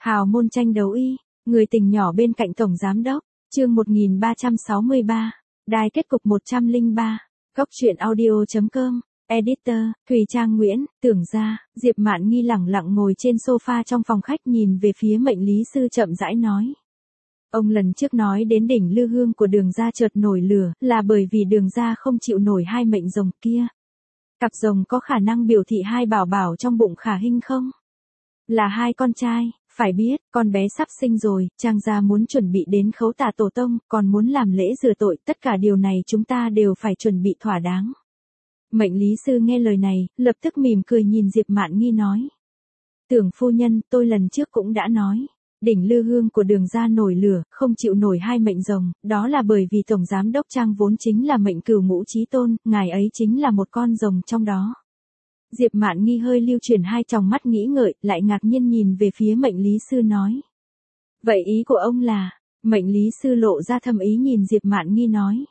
Hào môn tranh đấu y, người tình nhỏ bên cạnh tổng giám đốc, chương 1363, đài kết cục 103, góc truyện audio.com, editor, Thùy Trang Nguyễn, tưởng ra, Diệp Mạn Nghi lẳng lặng ngồi trên sofa trong phòng khách nhìn về phía mệnh lý sư chậm rãi nói. Ông lần trước nói đến đỉnh lư hương của Đường gia chợt nổi lửa, là bởi vì Đường gia không chịu nổi hai mệnh rồng kia. Cặp rồng có khả năng biểu thị hai bảo bảo trong bụng Khả Hinh không? Là hai con trai, phải biết, con bé sắp sinh rồi, Trang gia muốn chuẩn bị đến khấu tả tổ tông, còn muốn làm lễ rửa tội, tất cả điều này chúng ta đều phải chuẩn bị thỏa đáng. Mệnh lý sư nghe lời này, lập tức mỉm cười nhìn Diệp Mạn Nghi nói. Tưởng phu nhân, tôi lần trước cũng đã nói. Đỉnh lư hương của Đường gia nổi lửa, không chịu nổi hai mệnh rồng, đó là bởi vì Tổng Giám Đốc Trang vốn chính là mệnh cửu ngũ chí tôn, ngài ấy chính là một con rồng trong đó. Diệp Mạn Nghi hơi lưu chuyển hai tròng mắt nghĩ ngợi, lại ngạc nhiên nhìn về phía mệnh lý sư nói. Vậy ý của ông là, mệnh lý sư lộ ra thâm ý nhìn Diệp Mạn Nghi nói.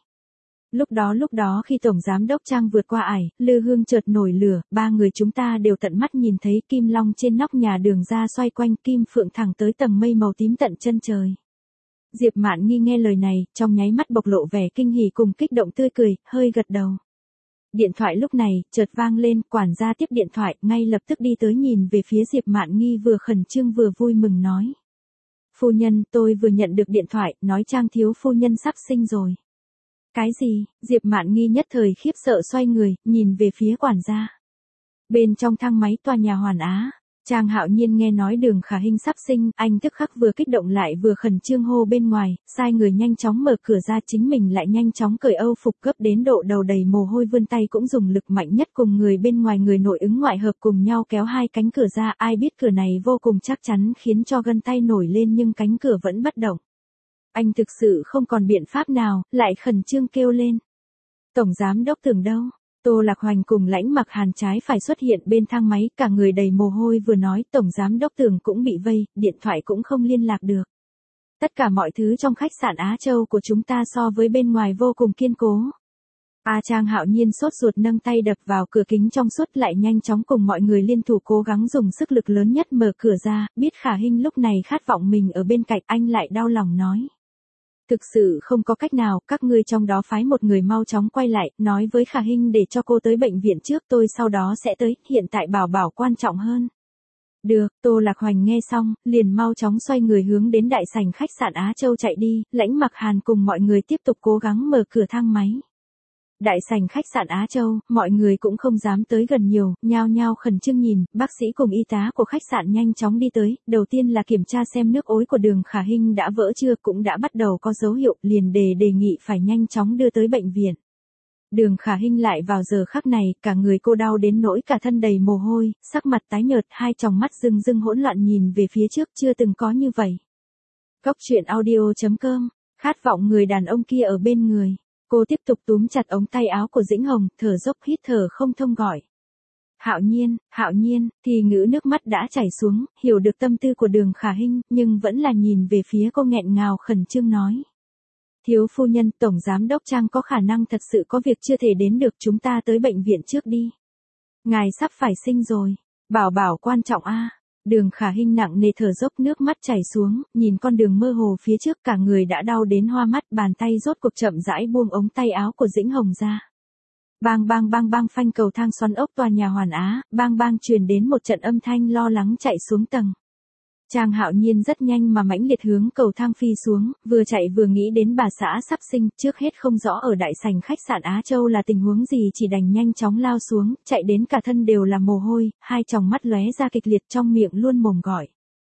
Lúc đó khi Tổng Giám Đốc Trang vượt qua ải, lư hương chợt nổi lửa, ba người chúng ta đều tận mắt nhìn thấy kim long trên nóc nhà Đường gia xoay quanh kim phượng thẳng tới tầng mây màu tím tận chân trời. Diệp Mạn Nghi nghe lời này, trong nháy mắt bộc lộ vẻ kinh hỉ cùng kích động tươi cười, hơi gật đầu. Điện thoại lúc này, chợt vang lên, quản gia tiếp điện thoại, ngay lập tức đi tới nhìn về phía Diệp Mạn Nghi vừa khẩn trương vừa vui mừng nói. Phu nhân, tôi vừa nhận được điện thoại, nói Trang thiếu phu nhân sắp sinh rồi. Cái gì? Diệp Mạn Nghi nhất thời khiếp sợ xoay người, nhìn về phía quản gia. Bên trong thang máy tòa nhà Hoàn Á, Trang Hạo Nhiên nghe nói Đường Khả Hinh sắp sinh, anh tức khắc vừa kích động lại vừa khẩn trương hô bên ngoài, sai người nhanh chóng mở cửa ra, chính mình lại nhanh chóng cởi âu phục gấp đến độ đầu đầy mồ hôi, vươn tay cũng dùng lực mạnh nhất cùng người bên ngoài người nội ứng ngoại hợp cùng nhau kéo hai cánh cửa ra, ai biết cửa này vô cùng chắc chắn khiến cho gân tay nổi lên nhưng cánh cửa vẫn bất động. Anh thực sự không còn biện pháp nào, lại khẩn trương kêu lên. Tổng Giám Đốc Tưởng đâu? Tô Lạc Hoành cùng Lãnh Mặc Hàn trái phải xuất hiện bên thang máy, cả người đầy mồ hôi vừa nói Tổng Giám Đốc Tưởng cũng bị vây, điện thoại cũng không liên lạc được. Tất cả mọi thứ trong khách sạn Á Châu của chúng ta so với bên ngoài vô cùng kiên cố. Trang Hạo Nhiên sốt ruột nâng tay đập vào cửa kính trong suốt, lại nhanh chóng cùng mọi người liên thủ cố gắng dùng sức lực lớn nhất mở cửa ra, biết Khả Hinh lúc này khát vọng mình ở bên cạnh, anh lại đau lòng nói. Thực sự không có cách nào, các ngươi trong đó phái một người mau chóng quay lại, nói với Khả Hinh để cho cô tới bệnh viện trước, tôi sau đó sẽ tới, hiện tại bảo bảo quan trọng hơn. Được, Tô Lạc Hoành nghe xong, liền mau chóng xoay người hướng đến đại sảnh khách sạn Á Châu chạy đi, Lãnh Mặc Hàn cùng mọi người tiếp tục cố gắng mở cửa thang máy. Đại sảnh khách sạn Á Châu, mọi người cũng không dám tới gần nhiều, nhao nhao khẩn trương nhìn, bác sĩ cùng y tá của khách sạn nhanh chóng đi tới, đầu tiên là kiểm tra xem nước ối của Đường Khả Hinh đã vỡ chưa, cũng đã bắt đầu có dấu hiệu, liền đề nghị phải nhanh chóng đưa tới bệnh viện. Đường Khả Hinh lại vào giờ khắc này, cả người cô đau đến nỗi cả thân đầy mồ hôi, sắc mặt tái nhợt, hai tròng mắt rưng rưng hỗn loạn nhìn về phía trước, chưa từng có như vậy. Góc truyện audio.com, khát vọng người đàn ông kia ở bên người. Cô tiếp tục túm chặt ống tay áo của Dĩnh Hồng, thở dốc hít thở không thông gọi. Hạo Nhiên, thì ngữ nước mắt đã chảy xuống, hiểu được tâm tư của Đường Khả Hinh, nhưng vẫn là nhìn về phía cô nghẹn ngào khẩn trương nói. Thiếu phu nhân, Tổng Giám Đốc Trang có khả năng thật sự có việc chưa thể đến được, chúng ta tới bệnh viện trước đi. Ngài sắp phải sinh rồi, bảo bảo quan trọng a. Đường Khả Hinh nặng nề thở dốc nước mắt chảy xuống, nhìn con đường mơ hồ phía trước, cả người đã đau đến hoa mắt, bàn tay rốt cuộc chậm rãi buông ống tay áo của Dĩnh Hồng ra. Bang bang bang bang, phanh cầu thang xoắn ốc tòa nhà Hoàn Á, bang bang truyền đến một trận âm thanh lo lắng chạy xuống tầng. Trang Hạo Nhiên rất nhanh mà mãnh liệt hướng cầu thang phi xuống, vừa chạy vừa nghĩ đến bà xã sắp sinh, trước hết không rõ ở đại sảnh khách sạn Á Châu là tình huống gì, chỉ đành nhanh chóng lao xuống, chạy đến cả thân đều là mồ hôi, hai tròng mắt lóe ra kịch liệt, trong miệng luôn mồm gọi.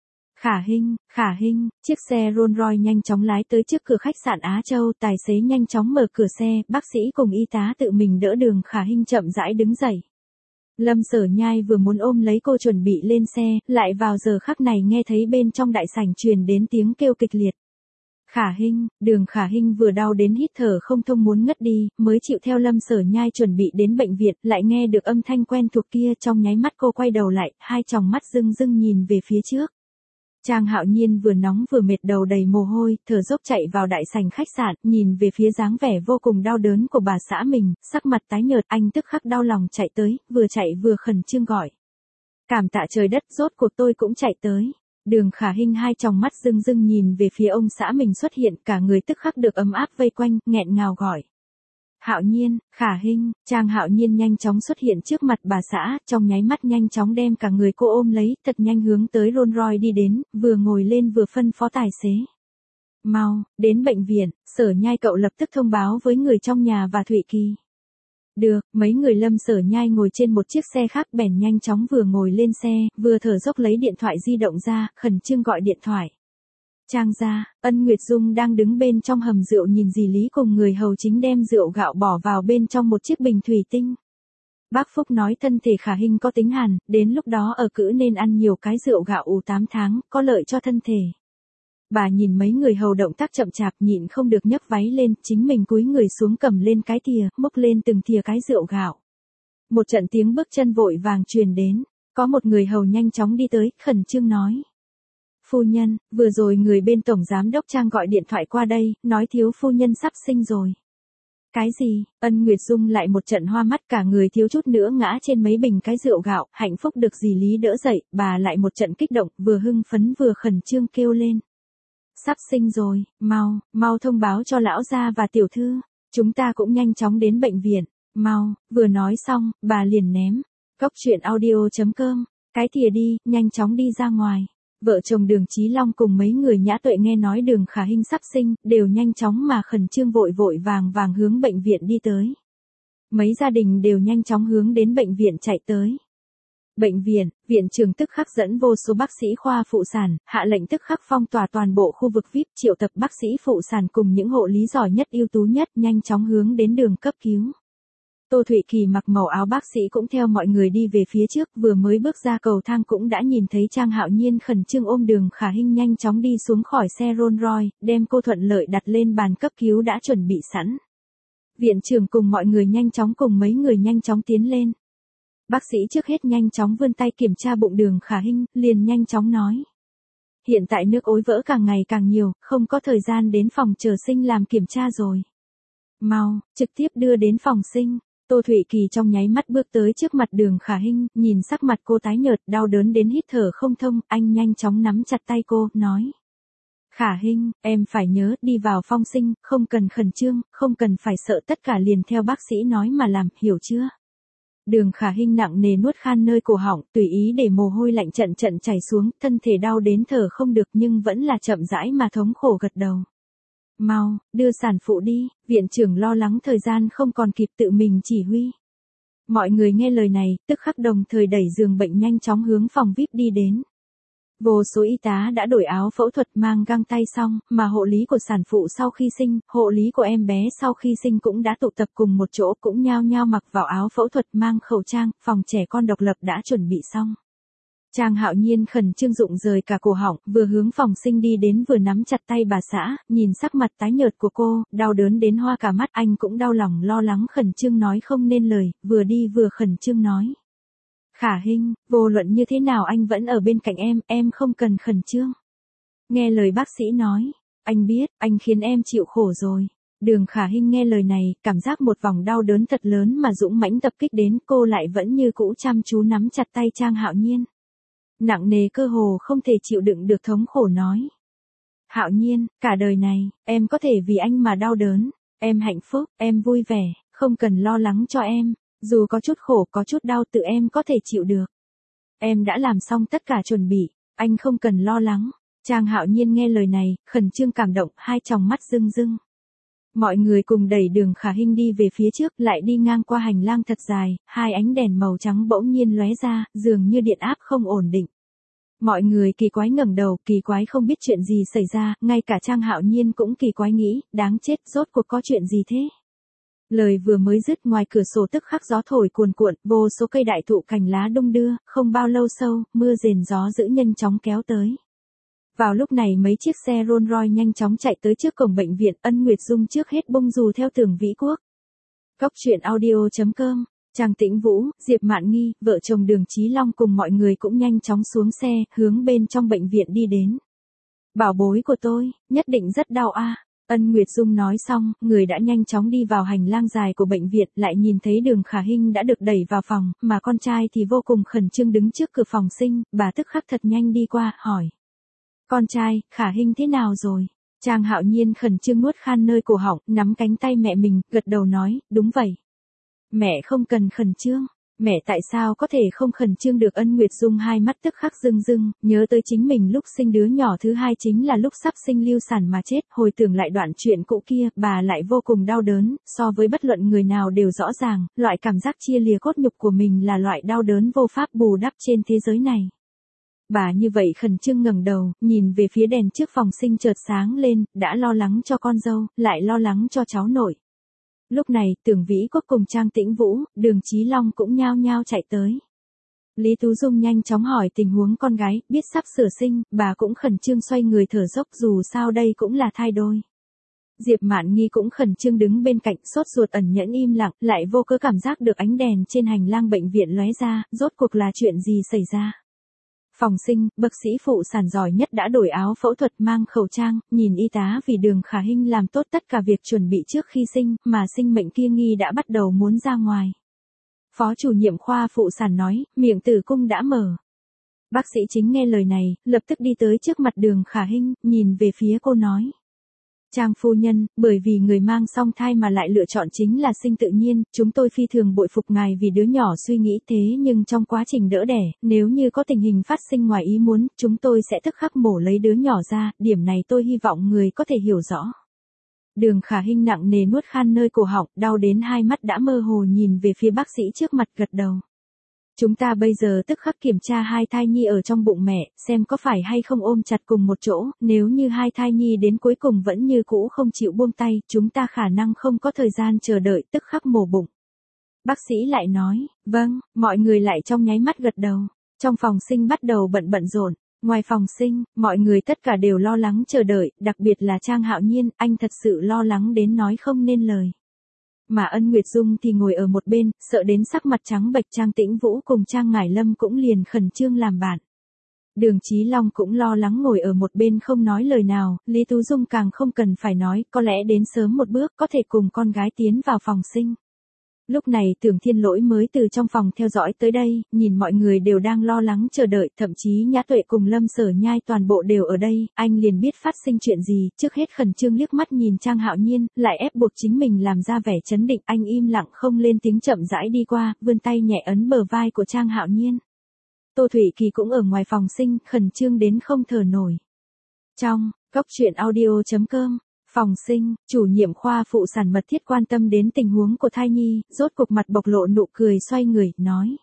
Khả Hinh, chiếc xe Rolls Royce nhanh chóng lái tới trước cửa khách sạn Á Châu, tài xế nhanh chóng mở cửa xe, bác sĩ cùng y tá tự mình đỡ Đường Khả Hinh chậm rãi đứng dậy. Lâm Sở Nhai vừa muốn ôm lấy cô chuẩn bị lên xe, lại vào giờ khắc này nghe thấy bên trong đại sảnh truyền đến tiếng kêu kịch liệt. Đường Khả Hinh vừa đau đến hít thở không thông muốn ngất đi, mới chịu theo Lâm Sở Nhai chuẩn bị đến bệnh viện, lại nghe được âm thanh quen thuộc kia, trong nháy mắt cô quay đầu lại, hai tròng mắt rưng rưng nhìn về phía trước. Trang Hạo Nhiên vừa nóng vừa mệt, đầu đầy mồ hôi, thở dốc chạy vào đại sảnh khách sạn, nhìn về phía dáng vẻ vô cùng đau đớn của bà xã mình, sắc mặt tái nhợt, anh tức khắc đau lòng chạy tới, vừa chạy vừa khẩn trương gọi. Cảm tạ trời đất, rốt cuộc tôi cũng chạy tới. Đường Khả Hinh hai tròng mắt rưng rưng nhìn về phía ông xã mình xuất hiện, cả người tức khắc được ấm áp vây quanh, nghẹn ngào gọi. Hạo Nhiên, Khả Hinh. Trang Hạo Nhiên nhanh chóng xuất hiện trước mặt bà xã, trong nháy mắt nhanh chóng đem cả người cô ôm lấy, thật nhanh hướng tới Rolls Royce đi đến, vừa ngồi lên vừa phân phó tài xế. Mau, đến bệnh viện, Sở Nhai cậu lập tức thông báo với người trong nhà và Thụy Kỳ. Được, mấy người Lâm Sở Nhai ngồi trên một chiếc xe khác bèn nhanh chóng vừa ngồi lên xe, vừa thở dốc lấy điện thoại di động ra, khẩn trương gọi điện thoại. Trang gia, Ân Nguyệt Dung đang đứng bên trong hầm rượu nhìn dì Lý cùng người hầu chính đem rượu gạo bỏ vào bên trong một chiếc bình thủy tinh. Bác Phúc nói thân thể Khả Hinh có tính hàn, đến lúc đó ở cữ nên ăn nhiều cái rượu gạo ủ 8 tháng, có lợi cho thân thể. Bà nhìn mấy người hầu động tác chậm chạp nhịn không được nhấc váy lên, chính mình cúi người xuống cầm lên cái thìa, múc lên từng thìa cái rượu gạo. Một trận tiếng bước chân vội vàng truyền đến, có một người hầu nhanh chóng đi tới, khẩn trương nói. Phu nhân, vừa rồi người bên tổng giám đốc Trang gọi điện thoại qua đây, nói thiếu phu nhân sắp sinh rồi. Cái gì? Ân Nguyệt Dung lại một trận hoa mắt, cả người thiếu chút nữa ngã trên mấy bình cái rượu gạo, hạnh phúc được dì Lý đỡ dậy, bà lại một trận kích động, vừa hưng phấn vừa khẩn trương kêu lên. Sắp sinh rồi, mau thông báo cho lão gia và tiểu thư, chúng ta cũng nhanh chóng đến bệnh viện, mau, vừa nói xong, bà liền ném. Cốc truyện audio.com, cái thìa đi, nhanh chóng đi ra ngoài. Vợ chồng Đường Chí Long cùng mấy người Nhã Tuệ nghe nói Đường Khả Hinh sắp sinh, đều nhanh chóng mà khẩn trương vội vàng hướng bệnh viện đi tới. Mấy gia đình đều nhanh chóng hướng đến bệnh viện chạy tới. Bệnh viện, viện trưởng tức khắc dẫn vô số bác sĩ khoa phụ sản, hạ lệnh tức khắc phong tỏa toàn bộ khu vực VIP, triệu tập bác sĩ phụ sản cùng những hộ lý giỏi nhất ưu tú nhất nhanh chóng hướng đến đường cấp cứu. Tô Thụy Kỳ mặc màu áo bác sĩ cũng theo mọi người đi về phía trước, vừa mới bước ra cầu thang cũng đã nhìn thấy Trang Hạo Nhiên khẩn trương ôm Đường Khả Hinh nhanh chóng đi xuống khỏi xe Rolls Royce, đem cô thuận lợi đặt lên bàn cấp cứu đã chuẩn bị sẵn. Viện trưởng cùng mọi người nhanh chóng cùng mấy người nhanh chóng tiến lên. Bác sĩ trước hết nhanh chóng vươn tay kiểm tra bụng Đường Khả Hinh, liền nhanh chóng nói. Hiện tại nước ối vỡ càng ngày càng nhiều, không có thời gian đến phòng chờ sinh làm kiểm tra rồi. Mau, trực tiếp đưa đến phòng sinh. Tô Thụy Kỳ trong nháy mắt bước tới trước mặt Đường Khả Hinh, nhìn sắc mặt cô tái nhợt, đau đớn đến hít thở không thông, anh nhanh chóng nắm chặt tay cô, nói. Khả Hinh, em phải nhớ, đi vào phòng sinh, không cần khẩn trương, không cần phải sợ, tất cả liền theo bác sĩ nói mà làm, hiểu chưa? Đường Khả Hinh nặng nề nuốt khan nơi cổ họng, tùy ý để mồ hôi lạnh trận chảy xuống, thân thể đau đến thở không được nhưng vẫn là chậm rãi mà thống khổ gật đầu. Mau, đưa sản phụ đi, viện trưởng lo lắng thời gian không còn kịp tự mình chỉ huy. Mọi người nghe lời này, tức khắc đồng thời đẩy giường bệnh nhanh chóng hướng phòng VIP đi đến. Vô số y tá đã đổi áo phẫu thuật mang găng tay xong, mà hộ lý của sản phụ sau khi sinh, hộ lý của em bé sau khi sinh cũng đã tụ tập cùng một chỗ, cũng nhao nhao mặc vào áo phẫu thuật mang khẩu trang, phòng trẻ con độc lập đã chuẩn bị xong. Trang Hạo Nhiên khẩn trương rụng rời cả cổ họng, vừa hướng phòng sinh đi đến vừa nắm chặt tay bà xã, nhìn sắc mặt tái nhợt của cô, đau đớn đến hoa cả mắt, anh cũng đau lòng lo lắng khẩn trương nói không nên lời, vừa đi vừa khẩn trương nói. Khả Hinh, vô luận như thế nào anh vẫn ở bên cạnh em không cần khẩn trương. Nghe lời bác sĩ nói, anh biết, anh khiến em chịu khổ rồi. Đường Khả Hinh nghe lời này, cảm giác một vòng đau đớn thật lớn mà dũng mãnh tập kích đến, cô lại vẫn như cũ chăm chú nắm chặt tay Trang Hạo Nhiên. Nặng nề cơ hồ không thể chịu đựng được thống khổ nói. Hạo Nhiên, cả đời này, em có thể vì anh mà đau đớn, em hạnh phúc, em vui vẻ, không cần lo lắng cho em, dù có chút khổ có chút đau tự em có thể chịu được. Em đã làm xong tất cả chuẩn bị, anh không cần lo lắng. Trang Hạo Nhiên nghe lời này, khẩn trương cảm động, hai tròng mắt rưng rưng. Mọi người cùng đẩy Đường Khả Hinh đi về phía trước, lại đi ngang qua hành lang thật dài, hai ánh đèn màu trắng bỗng nhiên lóe ra, dường như điện áp không ổn định. Mọi người kỳ quái ngẩng đầu, kỳ quái không biết chuyện gì xảy ra, ngay cả Trang Hạo Nhiên cũng kỳ quái nghĩ, đáng chết, rốt cuộc có chuyện gì thế? Lời vừa mới dứt, ngoài cửa sổ tức khắc gió thổi cuồn cuộn, vô số cây đại thụ cành lá đung đưa, không bao lâu sau, mưa rền gió dữ nhanh chóng kéo tới. Vào lúc này mấy chiếc xe Rolls Royce nhanh chóng chạy tới trước cổng bệnh viện, Ân Nguyệt Dung trước hết bông dù theo tường vĩ quốc. Cốc truyện audio.com, Trang Tĩnh Vũ, Diệp Mạn Nghi, vợ chồng Đường Chí Long cùng mọi người cũng nhanh chóng xuống xe, hướng bên trong bệnh viện đi đến. Bảo bối của tôi, nhất định rất đau a. Ân Nguyệt Dung nói xong, người đã nhanh chóng đi vào hành lang dài của bệnh viện, lại nhìn thấy Đường Khả Hinh đã được đẩy vào phòng, mà con trai thì vô cùng khẩn trương đứng trước cửa phòng sinh, bà tức khắc thật nhanh đi qua, hỏi. Con trai, Khả Hinh thế nào rồi? Trang Hạo Nhiên khẩn trương nuốt khan nơi cổ họng, nắm cánh tay mẹ mình, gật đầu nói, đúng vậy. Mẹ không cần khẩn trương. Mẹ tại sao có thể không khẩn trương được? Ân Nguyệt Dung hai mắt tức khắc rưng rưng, nhớ tới chính mình lúc sinh đứa nhỏ thứ hai chính là lúc sắp sinh lưu sản mà chết, hồi tưởng lại đoạn chuyện cũ kia, bà lại vô cùng đau đớn, so với bất luận người nào đều rõ ràng, loại cảm giác chia lìa cốt nhục của mình là loại đau đớn vô pháp bù đắp trên thế giới này. Bà như vậy khẩn trương ngẩng đầu, nhìn về phía đèn trước phòng sinh chợt sáng lên, đã lo lắng cho con dâu, lại lo lắng cho cháu nội. Lúc này, Tưởng Vĩ Quốc cùng Trang Tĩnh Vũ, Đường Chí Long cũng nhao nhao chạy tới. Lý Tú Dung nhanh chóng hỏi tình huống con gái, biết sắp sửa sinh, bà cũng khẩn trương xoay người thở dốc, dù sao đây cũng là thai đôi. Diệp Mạn Nghi cũng khẩn trương đứng bên cạnh, sốt ruột ẩn nhẫn im lặng, lại vô cớ cảm giác được ánh đèn trên hành lang bệnh viện lóe ra, rốt cuộc là chuyện gì xảy ra. Phòng sinh, bác sĩ phụ sản giỏi nhất đã đổi áo phẫu thuật, mang khẩu trang, nhìn y tá vì Đường Khả Hinh làm tốt tất cả việc chuẩn bị trước khi sinh, mà sinh mệnh kia nghi đã bắt đầu muốn ra ngoài. Phó chủ nhiệm khoa phụ sản nói, miệng tử cung đã mở. Bác sĩ chính nghe lời này, lập tức đi tới trước mặt Đường Khả Hinh, nhìn về phía cô nói. Trang phu nhân, bởi vì người mang song thai mà lại lựa chọn chính là sinh tự nhiên, chúng tôi phi thường bội phục ngài vì đứa nhỏ suy nghĩ thế, nhưng trong quá trình đỡ đẻ, nếu như có tình hình phát sinh ngoài ý muốn, chúng tôi sẽ tức khắc mổ lấy đứa nhỏ ra, điểm này tôi hy vọng người có thể hiểu rõ. Đường Khả Hinh nặng nề nuốt khan nơi cổ họng, đau đến hai mắt đã mơ hồ nhìn về phía bác sĩ trước mặt, gật đầu. Chúng ta bây giờ tức khắc kiểm tra hai thai nhi ở trong bụng mẹ, xem có phải hay không ôm chặt cùng một chỗ, nếu như hai thai nhi đến cuối cùng vẫn như cũ không chịu buông tay, chúng ta khả năng không có thời gian chờ đợi, tức khắc mổ bụng. Bác sĩ lại nói, vâng, mọi người lại trong nháy mắt gật đầu. Trong phòng sinh bắt đầu bận rộn. Ngoài phòng sinh, mọi người tất cả đều lo lắng chờ đợi, đặc biệt là Trang Hạo Nhiên, anh thật sự lo lắng đến nói không nên lời. Mà Ân Nguyệt Dung thì ngồi ở một bên, sợ đến sắc mặt trắng bệch. Trang Tĩnh Vũ cùng Trang Ngải Lâm cũng liền khẩn trương làm bạn. Đường Chí Long cũng lo lắng ngồi ở một bên không nói lời nào, Lý Tú Dung càng không cần phải nói, có lẽ đến sớm một bước có thể cùng con gái tiến vào phòng sinh. Lúc này Tưởng Thiên Lỗi mới từ trong phòng theo dõi tới đây, nhìn mọi người đều đang lo lắng chờ đợi, thậm chí Nhã Tuệ cùng Lâm Sở Nhai toàn bộ đều ở đây, anh liền biết phát sinh chuyện gì, trước hết khẩn trương liếc mắt nhìn Trang Hạo Nhiên, lại ép buộc chính mình làm ra vẻ trấn định, anh im lặng không lên tiếng chậm rãi đi qua, vươn tay nhẹ ấn bờ vai của Trang Hạo Nhiên. Tô Thủy Kỳ cũng ở ngoài phòng sinh, khẩn trương đến không thở nổi. Trong Cốc Truyện Audio.com phòng sinh, chủ nhiệm khoa phụ sản mật thiết quan tâm đến tình huống của thai nhi, rốt cuộc mặt bộc lộ nụ cười xoay người, nói.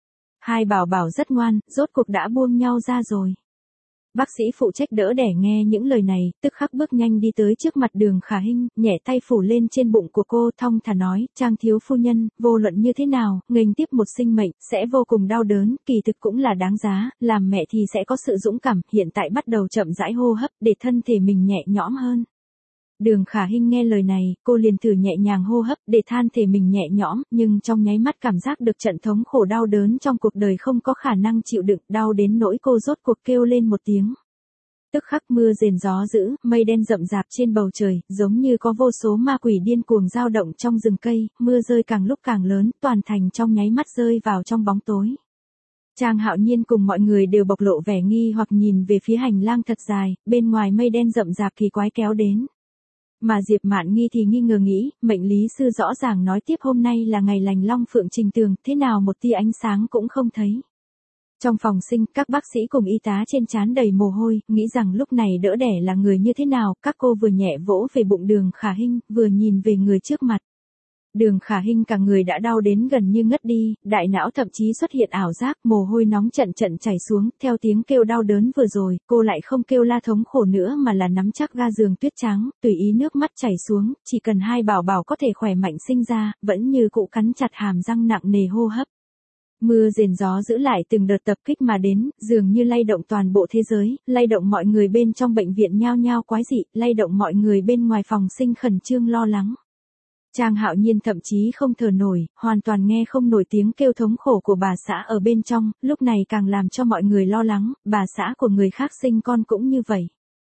Hai bảo bảo rất ngoan, rốt cuộc đã buông nhau ra rồi. Bác sĩ phụ trách đỡ đẻ nghe những lời này, tức khắc bước nhanh đi tới trước mặt Đường Khả Hinh, nhẹ tay phủ lên trên bụng của cô, thong thả nói, Trang thiếu phu nhân, vô luận như thế nào, nghênh tiếp một sinh mệnh, sẽ vô cùng đau đớn, kỳ thực cũng là đáng giá, làm mẹ thì sẽ có sự dũng cảm, hiện tại bắt đầu chậm rãi hô hấp, để thân thể mình nhẹ nhõm hơn. Đường Khả Hinh nghe lời này, cô liền thử nhẹ nhàng hô hấp để than thể mình nhẹ nhõm, nhưng trong nháy mắt cảm giác được trận thống khổ đau đớn trong cuộc đời không có khả năng chịu đựng, đau đến nỗi cô rốt cuộc kêu lên một tiếng. Tức khắc mưa rền gió dữ, mây đen rậm rạp trên bầu trời, giống như có vô số ma quỷ điên cuồng dao động trong rừng cây, mưa rơi càng lúc càng lớn, toàn thành trong nháy mắt rơi vào trong bóng tối. Trang Hạo Nhiên cùng mọi người đều bộc lộ vẻ nghi hoặc nhìn về phía hành lang thật dài, bên ngoài mây đen rậm rạp kỳ quái kéo đến. Mà Diệp Mạn Nghi thì nghi ngờ nghĩ, mệnh lý sư rõ ràng nói tiếp hôm nay là ngày lành long phượng trình tường, thế nào một tia ánh sáng cũng không thấy. Trong phòng sinh, các bác sĩ cùng y tá trên trán đầy mồ hôi, nghĩ rằng lúc này đỡ đẻ là người như thế nào, các cô vừa nhẹ vỗ về bụng Đường Khả Hinh, vừa nhìn về người trước mặt. Đường Khả Hinh cả người đã đau đến gần như ngất đi, đại não thậm chí xuất hiện ảo giác, mồ hôi nóng trận chảy xuống, theo tiếng kêu đau đớn vừa rồi, cô lại không kêu la thống khổ nữa mà là nắm chắc ga giường tuyết trắng, tùy ý nước mắt chảy xuống, chỉ cần hai bảo bảo có thể khỏe mạnh sinh ra, vẫn như cũ cắn chặt hàm răng nặng nề hô hấp. Mưa rền gió giữ lại từng đợt tập kích mà đến, dường như lay động toàn bộ thế giới, lay động mọi người bên trong bệnh viện nhao nhao quái dị, lay động mọi người bên ngoài phòng sinh khẩn trương lo lắng. Trang Hạo Nhiên thậm chí không thở nổi, hoàn toàn nghe không nổi tiếng kêu thống khổ của bà xã ở bên trong, lúc này càng làm cho mọi người lo lắng, bà xã của người khác sinh con cũng như vậy.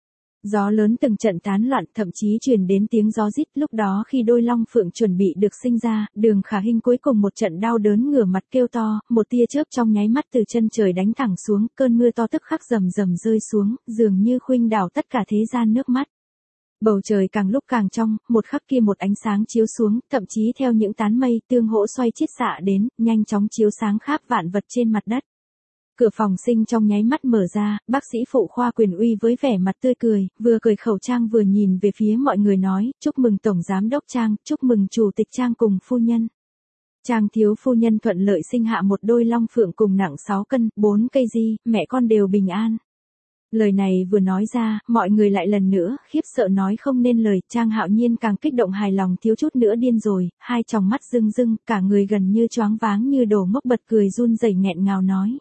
Gió lớn từng trận tán loạn, thậm chí truyền đến tiếng gió rít. Lúc đó khi đôi long phượng chuẩn bị được sinh ra, Đường Khả Hinh cuối cùng một trận đau đớn ngửa mặt kêu to, một tia chớp trong nháy mắt từ chân trời đánh thẳng xuống, cơn mưa to tức khắc rầm rầm rơi xuống, dường như khuynh đảo tất cả thế gian nước mắt. Bầu trời càng lúc càng trong, một khắc kia một ánh sáng chiếu xuống, thậm chí theo những tán mây tương hỗ xoay chiết xạ đến, nhanh chóng chiếu sáng khắp vạn vật trên mặt đất. Cửa phòng sinh trong nháy mắt mở ra, bác sĩ phụ khoa Quyền Uy với vẻ mặt tươi cười, vừa cởi khẩu trang vừa nhìn về phía mọi người nói, chúc mừng Tổng Giám đốc Trang, chúc mừng Chủ tịch Trang cùng phu nhân. Trang thiếu phu nhân thuận lợi sinh hạ một đôi long phượng cùng nặng 6 cân, 4 cây di, mẹ con đều bình an. Lời này vừa nói ra, mọi người lại lần nữa, khiếp sợ nói không nên lời, Trang Hạo Nhiên càng kích động hài lòng thiếu chút nữa điên rồi, hai tròng mắt rưng rưng, cả người gần như choáng váng như đồ ngốc bật cười run rẩy nghẹn ngào nói.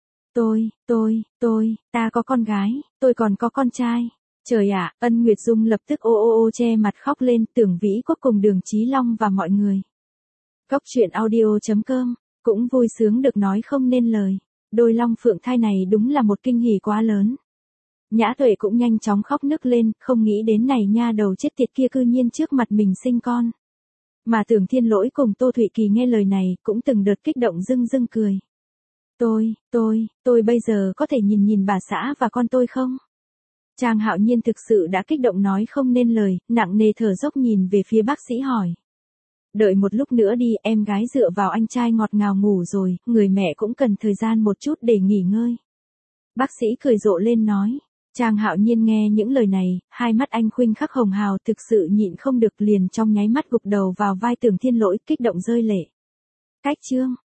Ta có con gái, tôi còn có con trai. Trời ạ, Ân Nguyệt Dung lập tức ô che mặt khóc lên, Tưởng Vĩ Quốc cùng Đường Chí Long và mọi người. Góc truyện audio.com, cũng vui sướng được nói không nên lời. Đôi long phượng thai này đúng là một kinh hỉ quá lớn. Nhã Tuệ cũng nhanh chóng khóc nức lên, không nghĩ đến này nha đầu chết tiệt kia cư nhiên trước mặt mình sinh con. Mà Tưởng Thiên Lỗi cùng Tô Thụy Kỳ nghe lời này, cũng từng đợt kích động rưng rưng cười. Tôi bây giờ có thể nhìn bà xã và con tôi không? Trang Hạo Nhiên thực sự đã kích động nói không nên lời, nặng nề thở dốc nhìn về phía bác sĩ hỏi. Đợi một lúc nữa đi, em gái dựa vào anh trai ngọt ngào ngủ rồi, người mẹ cũng cần thời gian một chút để nghỉ ngơi. Bác sĩ cười rộ lên nói. Trang Hạo Nhiên nghe những lời này, hai mắt anh khuynh khắc hồng hào thực sự nhịn không được liền trong nháy mắt gục đầu vào vai Tưởng Thiên Lỗi kích động rơi lệ. Cách chương